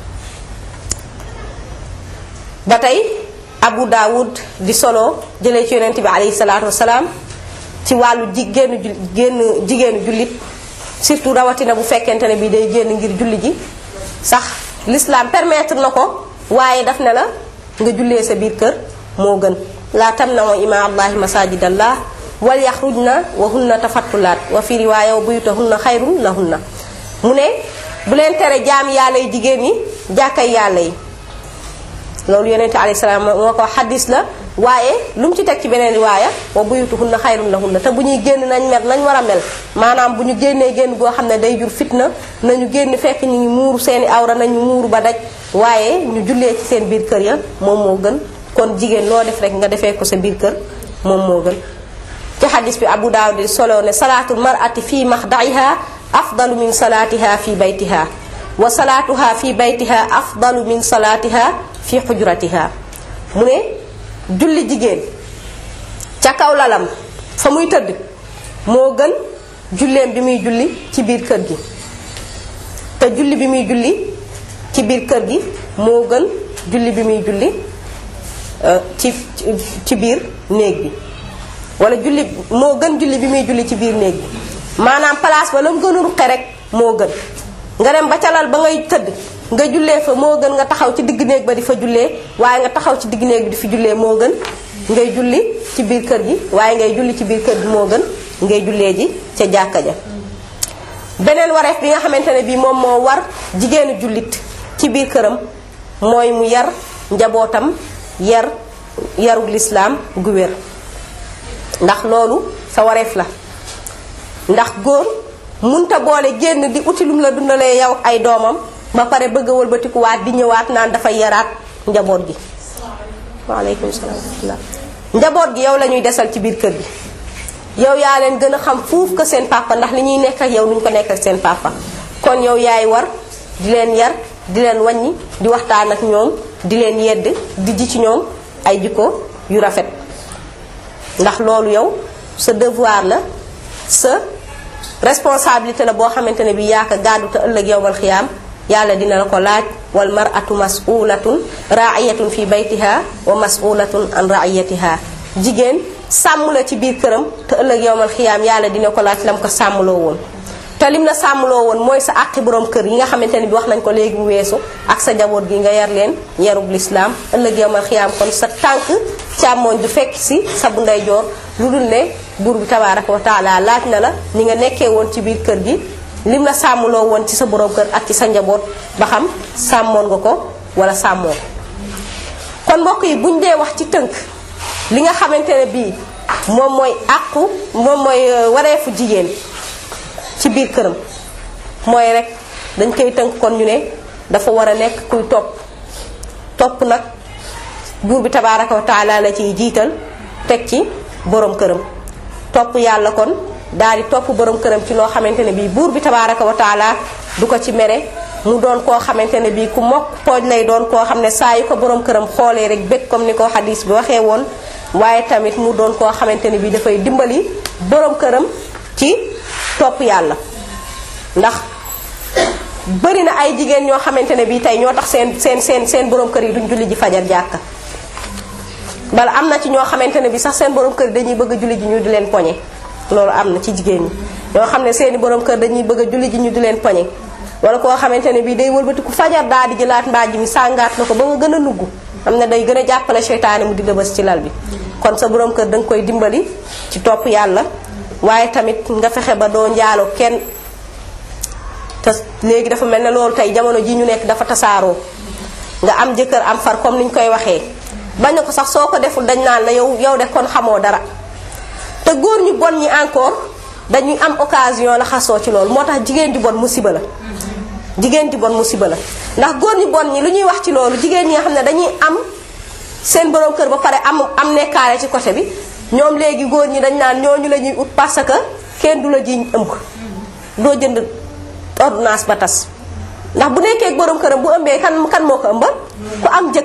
ba tey Abu Daawud di solo jëlee ci yonent bi alayhi salaatu wasalaam ci wàllu jigéenu jullit surtout rawatina bu fekkente ne bii day génn ngir julli ji sax l'islam permettre na ko waaye daf ne la nga jullee sa biir kër moo gën. laa tamna'u imaa Allahi masaajidallah wal yaxrujna wa hunna tafattulaat wa fi riwaaya wa buyutahunna xayrun lahunna. mu ne bu leen tere jaam yàlla yi jigéen ñi jàkkay yàlla yi loolu yonente alayhi salaam moo ko xaddis la waaye lu mu ci teg ci beneen riwaaya wa buyutuhunna xayrun lahunna te bu ñuy génn nañ mel nañ war a mel maanaam bu ñu génnee génn goo xam ne day jur fitna nañu génn fekk ñu ngi muuru seeni awra nañu muuru ba daj waaye ñu jullee ci seen biir kër ya moom moo gën. kon jigéen loo def rek nga defee ko sa biir kër moom moo gën. ci xaddis bi Abu Daawud di solo ne salaatul mar'ati fii maxda'iha afdalu min salaatiha fi baytiha wa salaatuha fi baytiha afdalu min salaatiha fi xujratiha. mu ne julli jigéen ca kaw lalam fa muy tëdd moo gën julleem bi muy julli ci biir kër gi te julli bi muy julli ci biir kër gi moo gën julli bi muy julli ci biir néeg bi wala julli moo gën julli bi muy julli ci biir néeg bi maanaam place ba la mu gën a ruqe rek moo gën nga dem ba ca lal ba ngay tëdd nga jullee fa moo gën nga taxaw ci digg néeg ba di fa jullee waaye nga taxaw ci digg néeg bi di fi jullee moo gën ngay julli ci biir kër gi waaye ngay julli ci biir kër gi moo gën ngay jullee ji ca jàkka ja. beneen wareef bi nga xamante ne bii moom moo war jigéenu jullit ci biir këram mooy mu yar njabootam yarul lislaam gu wér ndax loolu sa wareef la ndax góor munta boole génn di uti lum la dundalee yow ay doomam ba pare bëgg a wëlbatikuwaat di ñëwaat naan dafay yaraat njaboot gi. waaleykum salaam. njaboot gi yow la ñuy desal ci biir kër gi yow yaa leen gën a xam fuuf ko seen papa ndax li ñuy nekk ak yow nuñ ko nekk ak seen papa kon yow yaay war di leen yar di leen wàññi di waxtaan ak ñoom di leen yedd di ji ci ñoom ay jikko yu rafet ndax loolu yow sa devoir la sa responsabilité la boo xamante ne bi yaa ko gàddu te ëllëg yowmal xiyaam yàlla dina la ko laaj wal mar'atu mas'ulatun ra'iyatun fi baytiha wa mas'ulatun an ra'iyatiha. jigéen sàmm la ci biir këram te ëllëg yowmal xiyaam yàlla dina ko laaj lam ko sàmmloo woon te lim la sàmmloo woon mooy sa àqi borom kër yi nga xamante ne bi wax nañ ko léegi mu weesu ak sa njaboot gi nga yar leen yarub lislaam ëllëg yowmal xiyaam kon sa tànk càmmooñ du fekk si sa bu ndeyjoor lu dul ne buur bi tabaaraka wa taala laaj na la ni nga nekkee woon ci biir kër gi lim la sàmmloo woon ci sa borom kër ak ci sa njaboot ba xam sàmmoon nga ko wala sàmmoo kon mbokk yi buñ dee wax ci tënk li nga xamante ne bii moom mooy àqu moom mooy wareefu jigéen ci biir këram mooy rek dañ koy tënk kon ñu ne dafa war a nekk kuy topp nag buur bi tabaaraka wa taala la ciy jiital teg ci borom këram topp yàlla kon daal di topp borom këram ci loo xamante ne bii buur bi tabaaraka wa taala du ko ci mere mu doon koo xamante ne bii ku mokk pooj lay doon koo xam ne saa yu ko borom këram xoolee rek bëgg comme ni ko xadis bi waxee woon waaye tamit mu doon koo xamante ne bii dafay dimbali borom këram ci topp yàlla ndax bari na ay jigéen ñoo xamante ne bii tey ñoo tax seen borom kër yi duñ julli ji fajar jàkka bala am na ci ñoo xamante ne bii sax seen borom kër dañuy bëgg a julli ji ñu di leen poñe loolu am na ci jigéen ñi ñoo xam ne seeni borom kër dañuy bëgg a julli ji ñu di leen poñe wala koo xamante ne bii day wëlbatiku fajar daal di jëlaat mbaaj mi sàngaat na ko ba nga gën a nugg xam ne day gën a jàppale seytaane mu di la bës ci lal bi kon sa borom kër danga koy dimbali ci topp yàlla waaye tamit nga fexe ba doo njaaloo kenn te léegi dafa mel ne loolu tey jamono ji ñu nekk dafa tasaaroo nga am jëkkër am far comme niñ koy waxee bañ na ko sax soo ko deful dañ naan la yow de kon xamoo dara te góor ñu bon ñi encore dañuy am occasion la xasoo ci loolu moo tax jigéen ju bon musiba la jigéen ju bon musiba la ndax góor ñu bon ñi lu ñuy wax ci loolu jigéen ñi nga xam ne dañuy am seen borom kër ba pare am nekkaale ci côté bi ñoom léegi góor ñi dañ naan ñooñu la ñuy ut parce que kenn du la jiñ ëmb doo jënd ordonnance ba tas ndax bu nekkee borom këram bu ëmbee kan moo ko ëmbal ku am jëkkër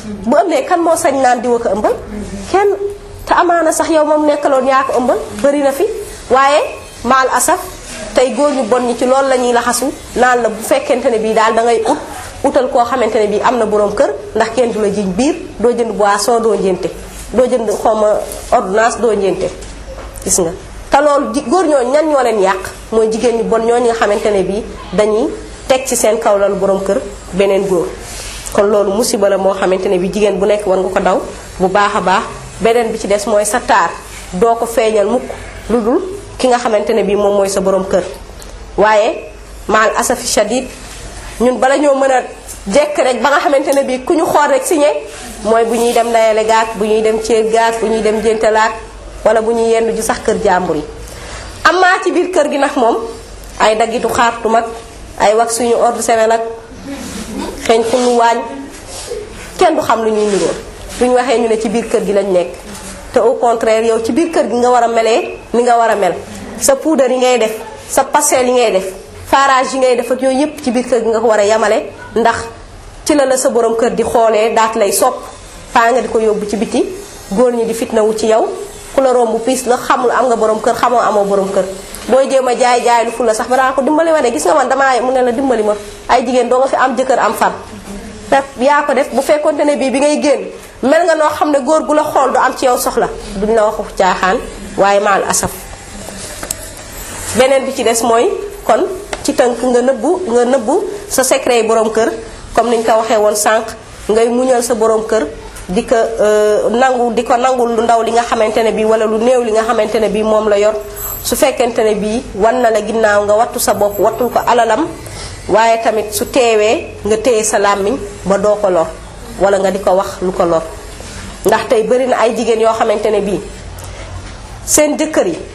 bu ëmbee kan moo sañ naan di wa ko ëmbal kenn te amaana sax yow moom nekkaloon yaa ko ëmbal bëri na fi waaye maal asaf tey góor ñu bon ñi ci loolu la ñuy laxasu naan la bu fekkente ne bii daal da ngay utal koo xamante ne bii am na borom kër ndax kenn du la jiñ biir doo jënd boisson doo njënte doo jënd xawma ordonnance doo njënte gis nga te loolu góor ñooñu ñan ñoo leen yàq mooy jigéen ñu bon ñooñu nga xamante ne bii dañuy teg ci seen kaw lal borom kër beneen góor kon loolu musiba la moo xamante ne bii jigéen bu nekk war nga ko daw bu baax a baax beneen bi ci des mooy sa taar doo ko feeñal mukk lu dul ki nga xamante ne bii moom mooy sa borom kër waaye maal asafi shadid ñun bala ñoo mën a jekk rek ba nga xamante ne bii ku ñu xool rek signé mooy bu ñuy dem ndayale gaak bu ñuy dem ceeb gaak bu ñuy dem jéntalaak wala bu ñuy yendu ji sax kër jàmbur yi amaa ci biir kër gi nag moom ay daggitu xaartu mag ay wax suñu ordre semaine ak xeeñ fu ñu waañ kenn du xam lu ñuy niroo bu ñu waxee ñu ne ci biir kër gi lañ nekk te au contraire yow ci biir kër gi nga war a melee ni nga war a mel sa poudre yi ngay def sa pastel yi ngay def farage yi ngay def ak yooyu yëpp ci biir kër gi nga ko war a yamale ndax ci la sa borom kër di xoolee daat lay sopp paa nga di ko yóbbu ci biti góor ñi di fitnawu ci yow ku la romb piis la xamul am nga borom kër xamoo amoo borom kër booy jéem a jaay lu fu la sax ba daa ko dimbali ma de gis nga man damaa mu ne la dimbali ma ay jigéen doo nga fi am jëkkër am far te yaa ko def bu fekkonte ne bii bi ngay génn mel nga noo xam ne góor gu la xool du am ci yow soxla duñ la waxu caaxaan waaye maal asaf beneen bi ci des mooy kon ci tënk nga nëbbu sa secret yi borom kër comme niñ ko waxee woon sànq ngay muñal sa borom kër di ko nangul lu ndaw li nga xamante ne bii wala lu néew li nga xamante ne bii moom la yor su fekkente ne bii wan na la ginnaaw nga wattu sa bopp wattul ko alalam waaye tamit su teewee nga téye sa làmmiñ ba doo ko lor wala nga di ko wax lu ko lor ndax tey bari na ay jigéen yoo xamante ne bii seen jëkkër yi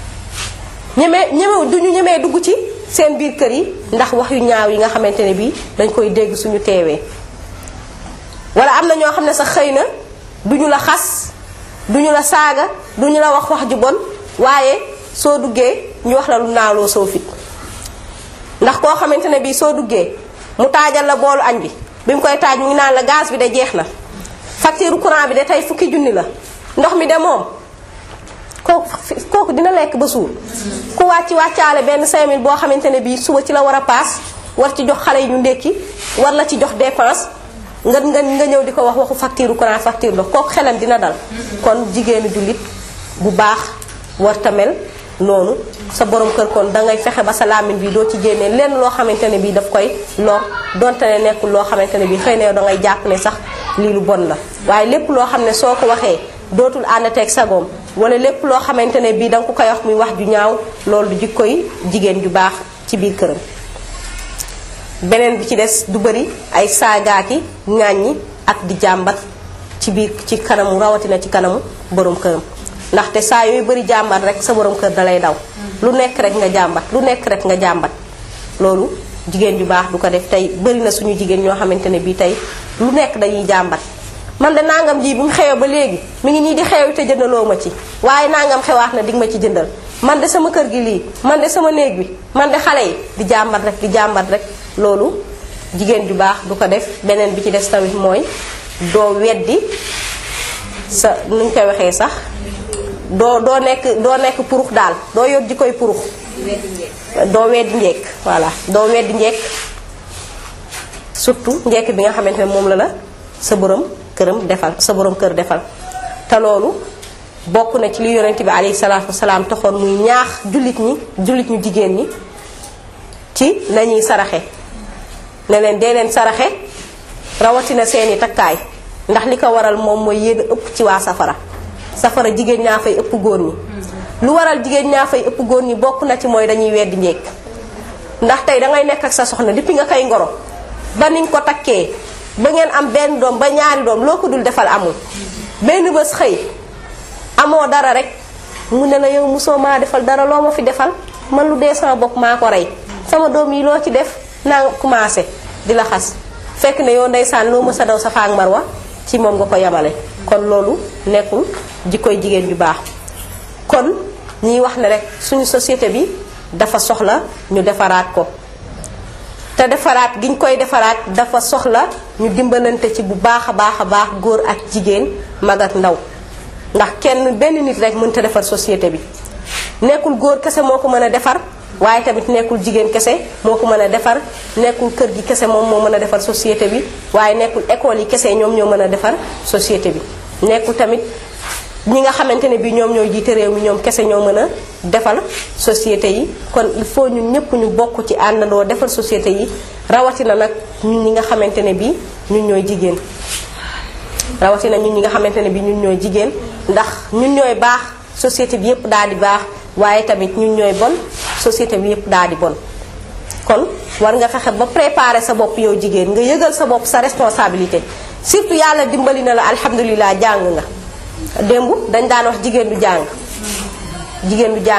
duñu ñemee dugg ci seen biir kër yi ndax wax yu ñaaw yi nga xamante ne bii dañ koy dégg suñu teewee wala am na ñoo xam ne sax xëy na duñu la xas duñu la saaga duñu la wax ju bon waaye soo duggee ñu wax la lu naawloo soo fit ndax koo xamante ne bii soo duggee mu taajal la boolu añ bi mu koy taaj mu ngi naan la gaz bi de jeex na facture courant bi de tey fukki junni la ndox mi de moom kooku dina lekk ba suur ku wàccaale benn 5000 boo xamante ne bii suba ci la war a paas war ci jox xale yi ñu ndékki war la ci jox dépense nga ñëw di ko wax waxu facture courant facture ndox kooku xelam dina dal kon jigéenu jullit bu baax war tamel noonu sa borom kër kon dangay fexe ba sa làmmiñ bi doo ci génnee lenn loo xamante ne bii daf koy lor donte ne nekkul loo xamante ne bii xëy na yow dangay jàpp ne sax lii lu bon la waaye lépp loo xam ne soo ko waxee dootul ànd teeg sagoom wala lépp loo xamante ne bii danga ko koy wax muy wax ju ñaaw loolu du jikkoy jigéen ju baax ci biir këram. beneen bi ci des du bëri ay saagaaki ŋàññi ak di jàmbat ci kanamu rawatina ci kanamu borom këram ndaxte saa yooyu bëri jàmbat rek sa borom kër dalay daw lu nekk rek nga jàmbat loolu jigéen ju baax du ko def tey bëri na suñu jigéen ñoo xamante ne bii tey lu nekk dañuy jàmbat man de nangam ji bu mu xewee ba léegi mi ngi nii di xew te jëndaloo ma ci waaye nangam xewaat na dig ma ci jëndal man de sama kër gi lii man de sama néeg bi man de xale yi di jàmbat rek loolu jigéen ju baax du ko def beneen bi ci des tamit mooy doo weddi sa nuñ koy waxee sax doo nekk purux daal doo yor ji koy purux doo weddi njekk voilà doo weddi njekk surtout njekk bi nga xamante ne moom la sa borom kër defal te loolu bokk na ci li yonent bi alayhi salaatu wasalaam taxoon muy ñaax jullit ñu jigéen ñi ci nañuy saraxe ne leen dee leen saraxe rawatina seeni takkaay ndax li ko waral moom mooy yéen ëpp ci waa safara jigéen ñaa fay ëpp góor ñi lu waral jigéen ñaa fay ëpp góor ñi bokk na ci mooy dañuy weddi njekk ndax tey dangay nekk ak sa soxna depuis nga koy ngoro ba niñ ko takkee ba ngeen am benn doom ba ñaari doom loo ko dul defal amul benn bés xëy amoo dara rek mu ne la yow mosoo maa defal dara loo ma fi defal man lu dee sama bopp maa ko rey sama doom yi loo ci def naa commencé di la xas fekk ne yow ndeysaan loo mës a daw Safa ak Marwa ci moom nga ko yamale kon loolu nekkul jikkoy jigéen ju baax kon ñiy wax ne rek suñu société bi dafa soxla ñu defaraat ko te defaraat giñ koy defaraat dafa soxla ñu dimbalante ci bu baax a baax góor ak jigéen mag ak ndaw ndax kenn benn nit rek mënta defar société bi nekkul góor kese moo ko mën a defar waaye tamit nekkul jigéen kese moo ko mën a defar nekkul kër gi kese moom moo mën a defar société bi waaye nekkul école yi kese ñoom ñoo mën a defar société bi nekkul tamit ñi nga xamante ne bi ñoom ñooy jiite réew mi ñoom kese ñoo mën a defar société yi kon il faut ñun ñëpp ñu bokk ci àndandoo defar société yi rawatina nag ñun ñi nga xamante ne bi ñun ñooy jigéen rawatina ñun ñi nga xamante ne bi ñun ñooy jigéen ndax ñun ñooy baax société bi yëpp daal di baax waaye tamit ñun ñooy bon société bi yëpp daal di bon kon war nga fexe ba préparer sa bopp yow jigéen nga yëgal sa bopp sa responsabilité surtout yàlla dimbali na la alhamdulilah jàng nga démb dañ daan wax jigéen du jàng jigéen du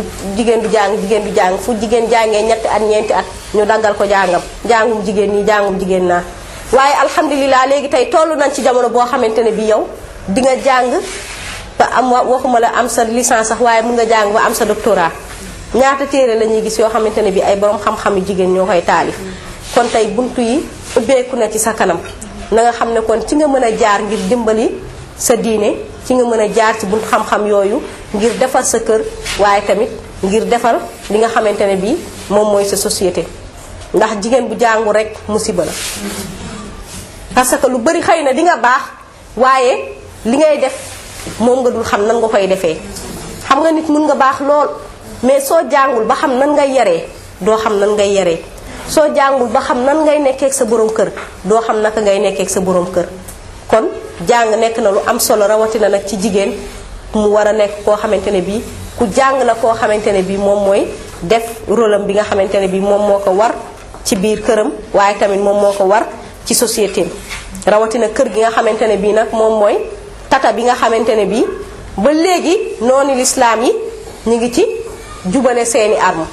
jàng fu jigéen jàngee ñetti at ñeenti at ñu daggal ko jàngum jigéen ñi jàngum jigéen naa waaye alhamdulilah léegi tey toll nañ ci jamono boo xamante ne bi yow di nga jàng ba am waxuma la am sa licence sax waaye mun nga jàng ba am sa doctorat ñaata téere la ñuy gis yoo xamante ne bi ay borom xam-xam yu jigéen ñoo koy taalif kon tey buntu yi ubbeeku na ci sa kanam na nga xam ne kon ci nga mën a jaar ngir dimbali sa diine ci nga mën a jaar ci buntu xam-xam yooyu ngir defar sa kër waaye tamit ngir defar li nga xamante ne bi moom mooy sa société ndax jigéen bu jàngu rek musiba la parce que lu bari xëy na di nga baax waaye li ngay def moom nga dul xam nan nga koy defee xam nga nit mun nga baax lool mais soo jàngul ba xam nan ngay yaree doo xam nan ngay yaree soo jàngul ba xam nan ngay nekkee ak sa borom kër doo xam naka ngay nekkee ak sa borom kër kon jàng nekk na lu am solo rawatina nag ci jigéen mu war a nekk koo xamante ne bii ku jàng la koo xamante ne bii moom mooy def rôle am bi nga xamante ne bii moom moo ko war ci biir këram waaye tamit moom moo ko war ci société rawatina kër gi nga xamante ne bii nag moom mooy tata bi nga xamante ne bii ba léegi noonu lislaam yi ñu ngi ci jubale seeni arme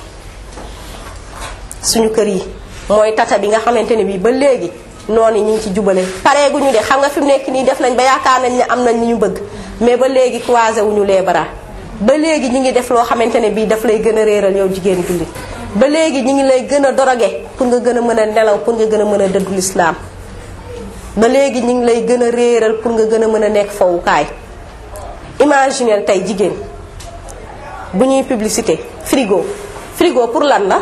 suñu kër yi mooy tata bi nga xamante ne bii ba léegi noonu ñu ngi ci jubale pareeguñu de xam nga fi mu nekk nii def nañ ba yaakaar nañ ne am nañ li ñu bëgg mais ba léegi croisé wuñu les bras ba léegi ñi ngi def loo xamante ne bii daf lay gën a réeral yow jigéen jullit ba léegi ñi ngi lay gën a doroge pour nga gën a mën a nelaw pour nga gën a mën a dëddu lislaam ba léegi ñi ngi lay gën a réeral pour nga gën a mën a nekk fowukaay imaginez tey jigéen bu ñuy publicité frigo pour lan la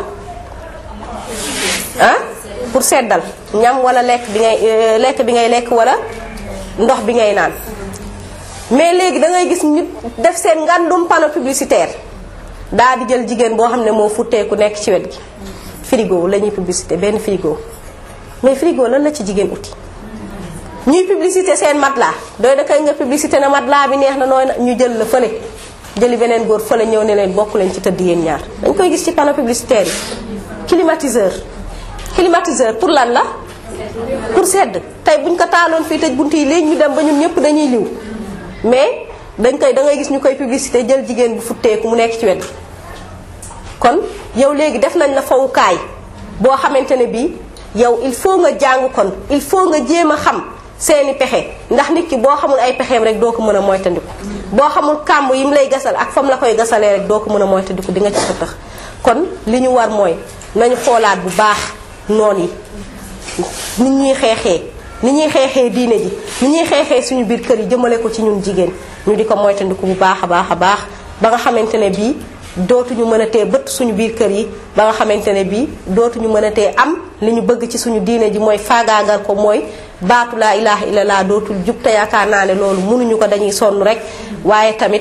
ah pour seddal ñam wala lekk bi ngay lekk wala ndox bi ngay naan mais léegi da ngay gis nit def seen ngandum panneau publicitaire daa di jël jigéen boo xam ne moo futteeku nekk ci wet gi frigo la ñuy publicité benn frigo mais frigo lan la ci jigéen uti ñuy publicité seen matelas doy da kay nga publicité na matelas bi neex na nooy ñu jël la fële jëli beneen góor fële ñëw ne leen bokk leen ci tëdd yéen ñaar dañ koy gis ci panneau publicitaire yi climatiseur pour lan la pour sedd tey buñ ko taaloon fii tëj bunt yi léegi ñu dem ba ñun ñëpp dañuy liw mais da ngay gis ñu koy publicité jël jigéen bu futteeku mu nekk ci wet kon yow léegi def nañ la fawukaay boo xamante ne bii yow il faut nga jàng kon il faut nga jéem a xam seeni pexe ndax nit ki boo xamul ay pexeem rek doo ko mën a moytandiku boo xamul kàmb yi mu lay gasal ak fam la koy gasalee rek doo ko mën a moytandiku di nga ci tax kon li ñu war mooy nañu xoolaat bu baax noon yi ni ñuy xeexee diine ji ni ñuy xeexee suñu biir kër yi jëmale ko ci ñun jigéen ñu di ko moytandiku bu baax a baax ba nga xamante ne bii dootuñu mën a tee bët suñu biir kër yi ba nga xamante ne bii dootuñu mën a tee am li ñu bëgg ci suñu diine ji mooy faagaagal ko mooy baatu laa ilaha illallah dootul jub te yaakaar naa ne loolu mënuñu ko dañuy sonn rek waaye tamit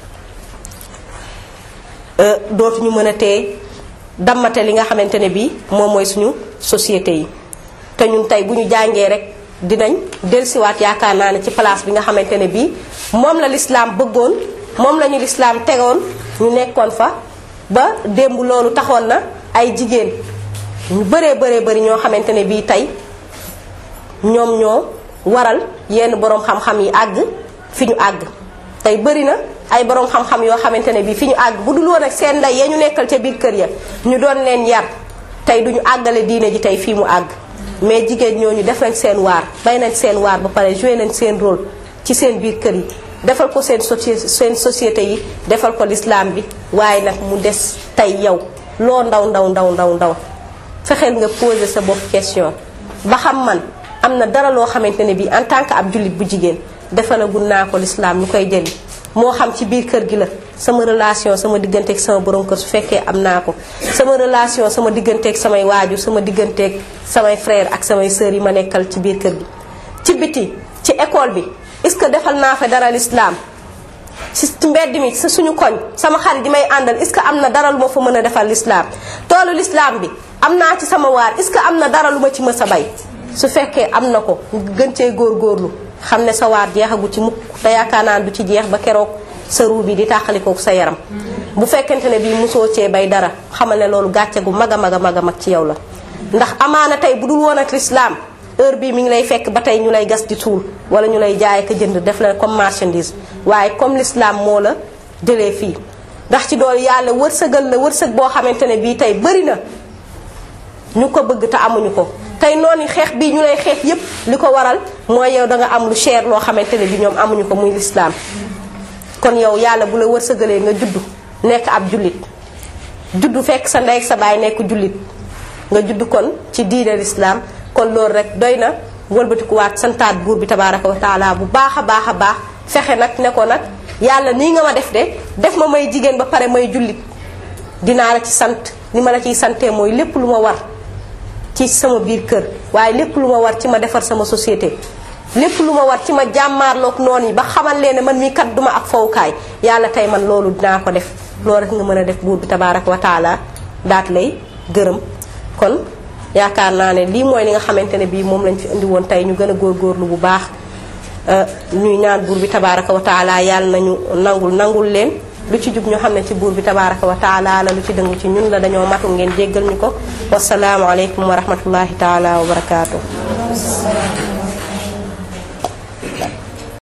dootuñu mën a tee dammate li nga xamante ne bii moom mooy suñu société yi te ñun tey bu ñu jàngee rek dinañ dellusiwaat yaakaar naa ne ci place bi nga xamante ne bii moom la lislaam bëggoon moom la ñu lislaam tegoon ñu nekkoon fa ba démb loolu taxoon na ay jigéen ñu bëree ñoo xamante ne bii tey ñoom ñoo waral yenn boroom xam-xam yi àgg fi ñu àgg tey bëri na ay boroom xam-xam yoo xamante ne bii fi ñu àgg bu dul woon ak seen ndey ya ñu nekkal ca biir kër ya ñu doon leen yar tey duñu àggale diine ji tey fii mu àgg mais jigéen ñooñu def nañ seen waar bay nañ seen waar ba pare joué nañ seen rôle ci seen biir kër yi defal ko seen société yi defal ko l'islam bi waaye nag mu des tey yow loo ndaw fexeel nga poser sa bopp question ba xam man am na dara loo xamante ne bii en tant que ab jullit bu jigéen defalagul naa ko l'islam lu koy jëli moo xam ci biir kër gi la sama relation sama digganteeg sama borom kër su fekkee am naa ko sama relation sama digganteeg samay waajur sama digganteeg samay frère ak samay sœurs yi ma nekkal ci biir kër gi ci biti ci école bi est-ce que defal naa fa dara l'islam ci mbedd mi sa suñu koñ sama xarit di may àndal est-ce que am na dara lu ma fa mën a defal l'islam toolu l'islam bi am naa ci sama waar est-ce que am na dara lu ma ci mës a bay su fekkee am na ko gën cee góorgóorlu xam ne sa waar jeexagu ci mukk te yaakaar naa du ci jeex ba keroog sa ruu bi di tàqalikook sa yaram bu fekkente ne bii mosoo cee bay dara xamal ne loolu gàcce gu mag a mag a mag a mag ci yow la ndax amaana tey bu dul woon ak l'islam heure bii mi ngi lay fekk ba tey ñu lay gas di tuul wala ñu lay jaay ak jënd def la comme marchandise waaye comme l'islam moo la jëlee fii ndax ci doolu yàlla wërsëgal la wërsëg boo xamante ne bii tey bëri na ñu ko bëgg te amuñu ko tey noonu xeex bii ñu lay xeex yépp li ko waral mooy yow da nga am lu cher loo xamante ne bi ñoom amuñu ko muy l'islam kon yow yàlla bu la wërsëgalee nga juddu nekk ab jullit juddu fekk sa ndey ak sa baay nekk jullit nga juddu kon ci diine l'islam kon loolu rek doy na wëlbatikuwaat santaat buur bi tabaraka wa taala bu baax a baax a baax fexe nag ne ko nag yàlla nii nga ma def ma may jigéen ba pare may jullit dinaa la ci sant ni ma la ciy santee mooy lépp lu ma war ci sama biir kër waaye lépp lu ma war ci ma defar sama société lépp lu ma war ci ma jàmmaarloog noonu yi ba xamal leen ne man mii kat duma ak fowukaay yàlla tey man loolu dinaa ko def loolu rek nga mën a def buur bi tabaraka wa taala daat lay gërëm kon yaakaar naa ne lii mooy li nga xamante ne bii moom lañ fi indi woon tey ñu gën a góorgóorlu bu baax ñuy ñaan buur bi tabaraka wa taala yàlla nañu nangul leen lu ci jub ñu xam ne ci buur bi tabaraka wa taala la lu ci dëngu ci ñun la dañoo matu ngeen jéggal ñu ko wasalaamu aleykum wa rahmatullahi taala wa barakaatu